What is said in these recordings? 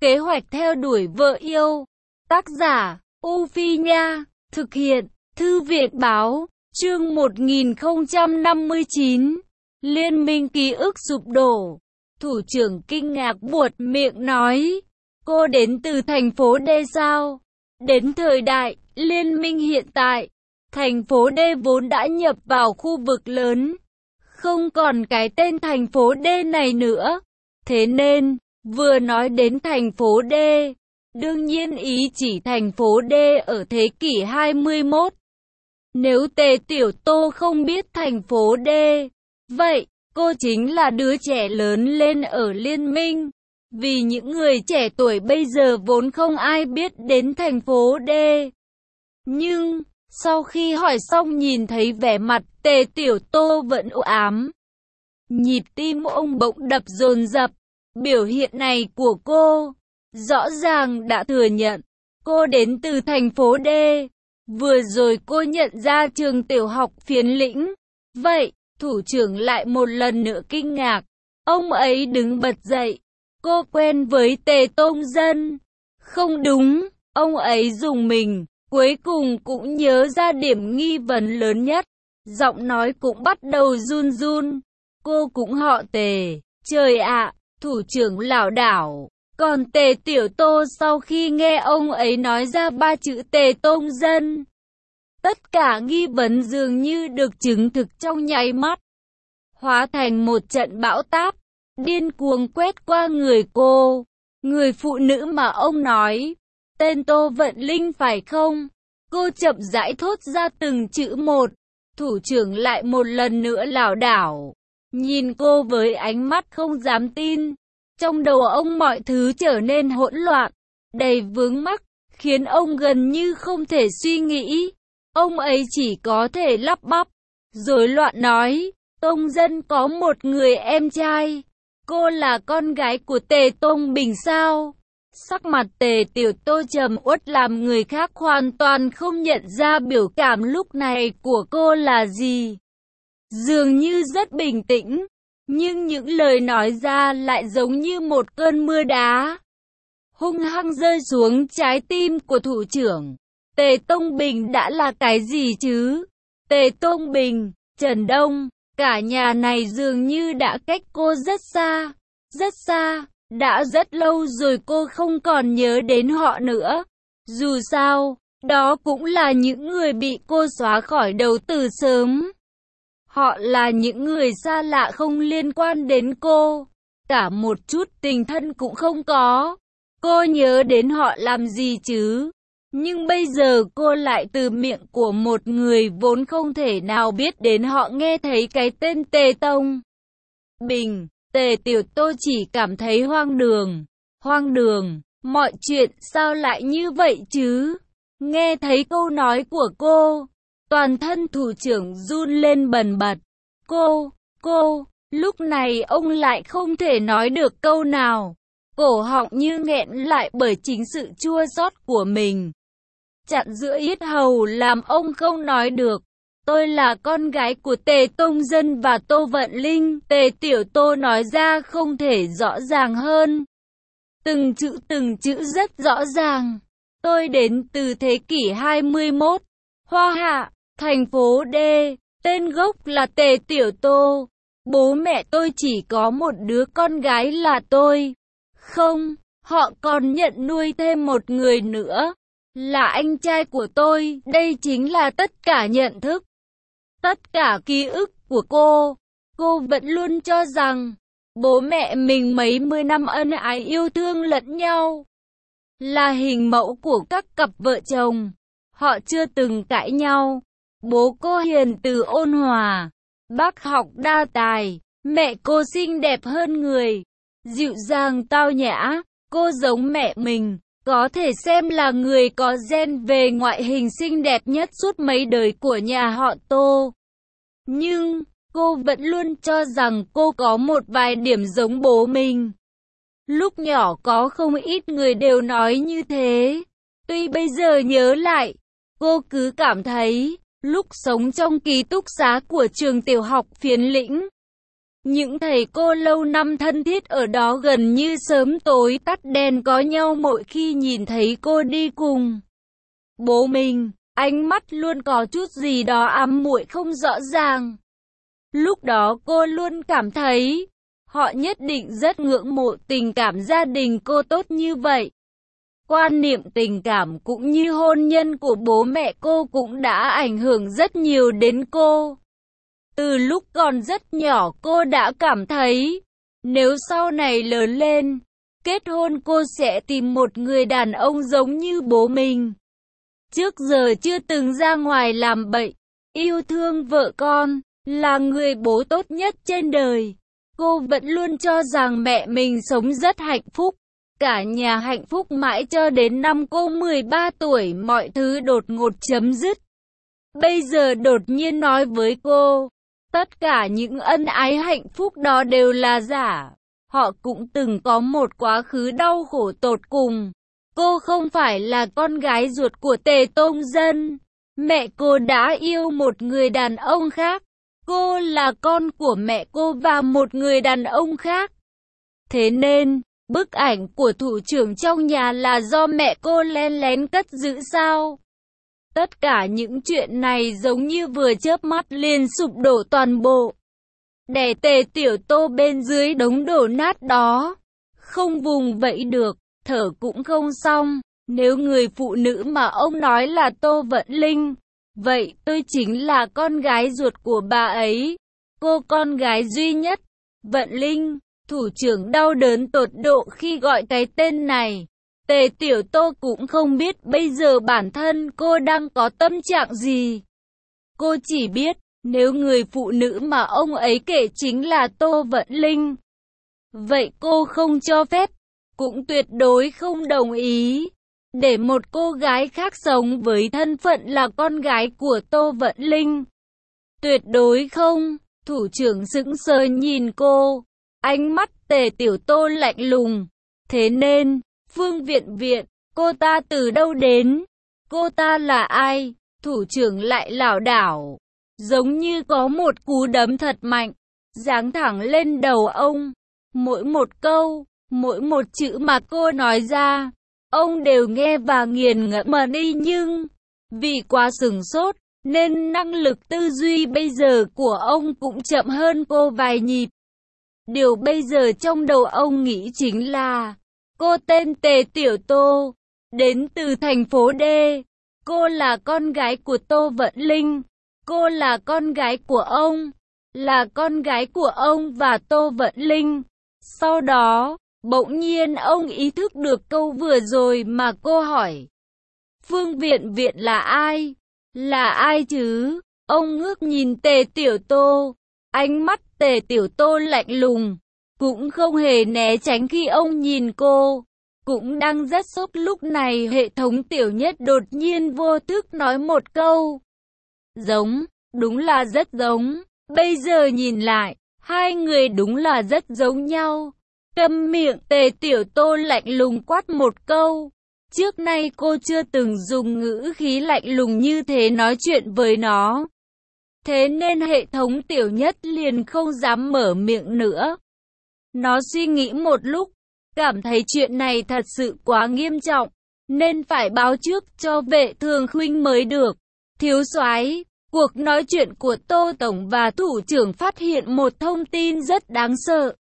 Kế hoạch theo đuổi vợ yêu. Tác giả, U Phi Nha. Thực hiện, Thư viện Báo. Chương 1059. Liên minh ký ức sụp đổ. Thủ trưởng kinh ngạc buột miệng nói. Cô đến từ thành phố D sao? Đến thời đại, liên minh hiện tại, thành phố D vốn đã nhập vào khu vực lớn. Không còn cái tên thành phố D này nữa. Thế nên, vừa nói đến thành phố D, đương nhiên ý chỉ thành phố D ở thế kỷ 21. Nếu Tề Tiểu Tô không biết thành phố D, vậy cô chính là đứa trẻ lớn lên ở liên minh. Vì những người trẻ tuổi bây giờ vốn không ai biết đến thành phố D. Nhưng, sau khi hỏi xong nhìn thấy vẻ mặt Tề Tiểu Tô vẫn u ám. Nhịp tim ông bỗng đập dồn dập. Biểu hiện này của cô, rõ ràng đã thừa nhận, cô đến từ thành phố D. Vừa rồi cô nhận ra trường tiểu học Phiến Lĩnh. Vậy, thủ trưởng lại một lần nữa kinh ngạc. Ông ấy đứng bật dậy. Cô quen với Tề Tông Dân. Không đúng, ông ấy rùng mình, cuối cùng cũng nhớ ra điểm nghi vấn lớn nhất. Giọng nói cũng bắt đầu run run. Cô cũng họ Tề, trời ạ, thủ trưởng lảo đảo. Còn Tề Tiểu Tô sau khi nghe ông ấy nói ra ba chữ Tề Tông Dân, tất cả nghi vấn dường như được chứng thực trong nháy mắt. Hóa thành một trận bão táp, điên cuồng quét qua người cô. Người phụ nữ mà ông nói, tên Tô Vận Linh phải không? Cô chậm rãi thốt ra từng chữ một. Thủ trưởng lại một lần nữa lảo đảo, nhìn cô với ánh mắt không dám tin. Trong đầu ông mọi thứ trở nên hỗn loạn, đầy vướng mắc, khiến ông gần như không thể suy nghĩ. Ông ấy chỉ có thể lắp bắp, rối loạn nói, Tông Dân có một người em trai. Cô là con gái của Tề Tông Bình sao? Sắc mặt Tề Tiểu Tô trầm uất làm người khác hoàn toàn không nhận ra biểu cảm lúc này của cô là gì. Dường như rất bình tĩnh, nhưng những lời nói ra lại giống như một cơn mưa đá, hung hăng rơi xuống trái tim của thủ trưởng. Tề Tông Bình đã là cái gì chứ? Tề Tông Bình, Trần Đông, cả nhà này dường như đã cách cô rất xa, rất xa. Đã rất lâu rồi cô không còn nhớ đến họ nữa. Dù sao, đó cũng là những người bị cô xóa khỏi đầu từ sớm. Họ là những người xa lạ không liên quan đến cô. Cả một chút tình thân cũng không có. Cô nhớ đến họ làm gì chứ? Nhưng bây giờ cô lại từ miệng của một người vốn không thể nào biết đến họ nghe thấy cái tên Tề Tông Bình. Tề Tiểu Tô chỉ cảm thấy hoang đường. Hoang đường, mọi chuyện sao lại như vậy chứ? Nghe thấy câu nói của cô, toàn thân thủ trưởng run lên bần bật. Cô, lúc này ông lại không thể nói được câu nào. Cổ họng như nghẹn lại bởi chính sự chua xót của mình. Chặn giữa yết hầu làm ông không nói được. Tôi là con gái của Tề Tông Dân và Tô Vận Linh. Tề Tiểu Tô nói ra không thể rõ ràng hơn. Từng chữ rất rõ ràng. Tôi đến từ thế kỷ 21. Hoa Hạ, thành phố D. Tên gốc là Tề Tiểu Tô. Bố mẹ tôi chỉ có một đứa con gái là tôi. Không, họ còn nhận nuôi thêm một người nữa. Là anh trai của tôi. Đây chính là tất cả nhận thức, tất cả ký ức của cô. Cô vẫn luôn cho rằng bố mẹ mình mấy mươi năm ân ái yêu thương lẫn nhau, là hình mẫu của các cặp vợ chồng. Họ chưa từng cãi nhau. Bố cô hiền từ ôn hòa, bác học đa tài. Mẹ cô xinh đẹp hơn người, dịu dàng tao nhã. Cô giống mẹ mình, có thể xem là người có gen về ngoại hình xinh đẹp nhất suốt mấy đời của nhà họ Tô. Nhưng, cô vẫn luôn cho rằng cô có một vài điểm giống bố mình. Lúc nhỏ có không ít người đều nói như thế. Tuy bây giờ nhớ lại, cô cứ cảm thấy, lúc sống trong ký túc xá của trường tiểu học Phiến Lĩnh, Những thầy cô lâu năm thân thiết ở đó gần như sớm tối tắt đèn có nhau mỗi khi nhìn thấy cô đi cùng bố mình, ánh mắt luôn có chút gì đó ám muội không rõ ràng. Lúc đó cô luôn cảm thấy, họ nhất định rất ngưỡng mộ tình cảm gia đình cô tốt như vậy. Quan niệm tình cảm cũng như hôn nhân của bố mẹ cô cũng đã ảnh hưởng rất nhiều đến cô. Từ lúc còn rất nhỏ cô đã cảm thấy, nếu sau này lớn lên, kết hôn cô sẽ tìm một người đàn ông giống như bố mình. Trước giờ chưa từng ra ngoài làm bậy, yêu thương vợ con, là người bố tốt nhất trên đời. Cô vẫn luôn cho rằng mẹ mình sống rất hạnh phúc. Cả nhà hạnh phúc mãi cho đến năm cô 13 tuổi mọi thứ đột ngột chấm dứt. Bây giờ đột nhiên nói với cô, tất cả những ân ái hạnh phúc đó đều là giả. Họ cũng từng có một quá khứ đau khổ tột cùng. Cô không phải là con gái ruột của Tề Tông Dân. Mẹ cô đã yêu một người đàn ông khác. Cô là con của mẹ cô và một người đàn ông khác. Thế nên, bức ảnh của thủ trưởng trong nhà là do mẹ cô lén lén cất giữ sao? Tất cả những chuyện này giống như vừa chớp mắt liền sụp đổ toàn bộ. Đè Tề Tiểu Tô bên dưới đống đổ nát đó. Không vùng vẫy được, thở cũng không xong. Nếu người phụ nữ mà ông nói là Tô Vận Linh, vậy tôi chính là con gái ruột của bà ấy. Cô con gái duy nhất, Vận Linh. Thủ trưởng đau đớn tột độ khi gọi cái tên này. Tề Tiểu Tô cũng không biết bây giờ bản thân cô đang có tâm trạng gì. Cô chỉ biết, nếu người phụ nữ mà ông ấy kể chính là Tô Vận Linh, vậy cô không cho phép, cũng tuyệt đối không đồng ý, để một cô gái khác sống với thân phận là con gái của Tô Vận Linh. Tuyệt đối không. Thủ trưởng sững sờ nhìn cô. Ánh mắt Tề Tiểu Tô lạnh lùng. Thế nên, Phương Viện, cô ta từ đâu đến? Cô ta là ai? Thủ trưởng lại lảo đảo, giống như có một cú đấm thật mạnh, giáng thẳng lên đầu ông. Mỗi một câu, mỗi một chữ mà cô nói ra, ông đều nghe và nghiền ngẫm mà đi, nhưng vì quá sửng sốt, nên năng lực tư duy bây giờ của ông cũng chậm hơn cô vài nhịp. Điều bây giờ trong đầu ông nghĩ chính là, cô tên Tề Tiểu Tô, đến từ thành phố D. Cô là con gái của Tô Vận Linh. Cô là con gái của ông. Là con gái của ông và Tô Vận Linh. Sau đó, bỗng nhiên ông ý thức được câu vừa rồi mà cô hỏi. Phương Viện là ai? Là ai chứ? Ông ngước nhìn Tề Tiểu Tô. Ánh mắt Tề Tiểu Tô lạnh lùng, cũng không hề né tránh khi ông nhìn cô. Cũng đang rất sốt lúc này hệ thống Tiểu Nhất đột nhiên vô thức nói một câu. Giống, đúng là rất giống. Bây giờ nhìn lại, hai người đúng là rất giống nhau. Câm miệng. Tề Tiểu Tô lạnh lùng quát một câu. Trước nay cô chưa từng dùng ngữ khí lạnh lùng như thế nói chuyện với nó. Thế nên hệ thống Tiểu Nhất liền không dám mở miệng nữa. Nó suy nghĩ một lúc, cảm thấy chuyện này thật sự quá nghiêm trọng, nên phải báo trước cho Vệ Thường Khuynh mới được. Thiếu soái, cuộc nói chuyện của Tô Tổng và thủ trưởng phát hiện một thông tin rất đáng sợ.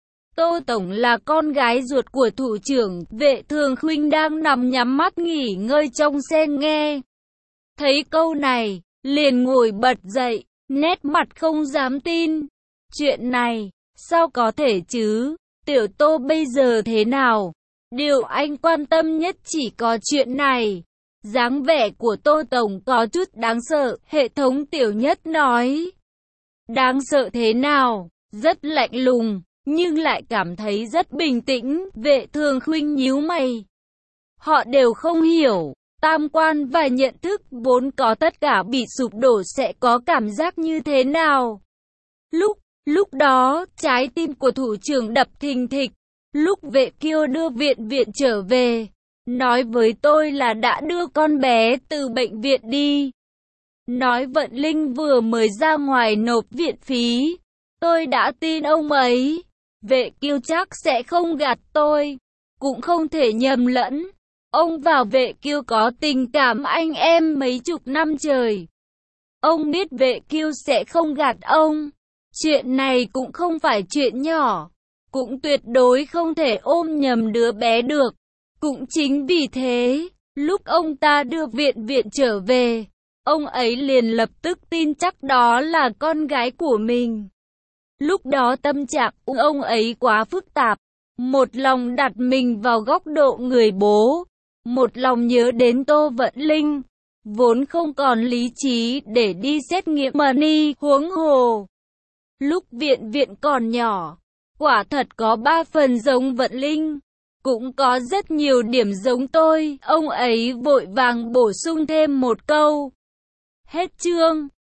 Tô Tổng là con gái ruột của thủ trưởng. Vệ Thường Khuynh đang nằm nhắm mắt nghỉ ngơi trong xe nghe thấy câu này, liền ngồi bật dậy, nét mặt không dám tin. Chuyện này, sao có thể chứ? Tiểu Tô bây giờ thế nào? Điều anh quan tâm nhất chỉ có chuyện này. Dáng vẻ của Tô Tổng có chút đáng sợ, hệ thống Tiểu Nhất nói. Đáng sợ thế nào? Rất lạnh lùng, nhưng lại cảm thấy rất bình tĩnh. Vệ Thường Khuynh nhíu mày. Họ đều không hiểu, tam quan và nhận thức vốn có tất cả bị sụp đổ sẽ có cảm giác như thế nào. Lúc đó, trái tim của thủ trưởng đập thình thịch. Lúc Vệ Kiêu đưa viện trở về, nói với tôi là đã đưa con bé từ bệnh viện đi. Nói Vận Linh vừa mới ra ngoài nộp viện phí. Tôi đã tin ông ấy. Vệ Kiêu chắc sẽ không gạt tôi, cũng không thể nhầm lẫn. Ông và Vệ Kiêu có tình cảm anh em mấy chục năm trời. Ông biết Vệ Kiêu sẽ không gạt ông. Chuyện này cũng không phải chuyện nhỏ, cũng tuyệt đối không thể ôm nhầm đứa bé được. Cũng chính vì thế, lúc ông ta đưa viện viện trở về, ông ấy liền lập tức tin chắc đó là con gái của mình. Lúc đó tâm trạng ông ấy quá phức tạp, một lòng đặt mình vào góc độ người bố, một lòng nhớ đến Tô Vận Linh, vốn không còn lý trí để đi xét nghiệm money, huống hồ. Lúc viện viện còn nhỏ, quả thật có 3 phần giống Vận Linh, cũng có rất nhiều điểm giống tôi. Ông ấy vội vàng bổ sung thêm một câu. Hết chương.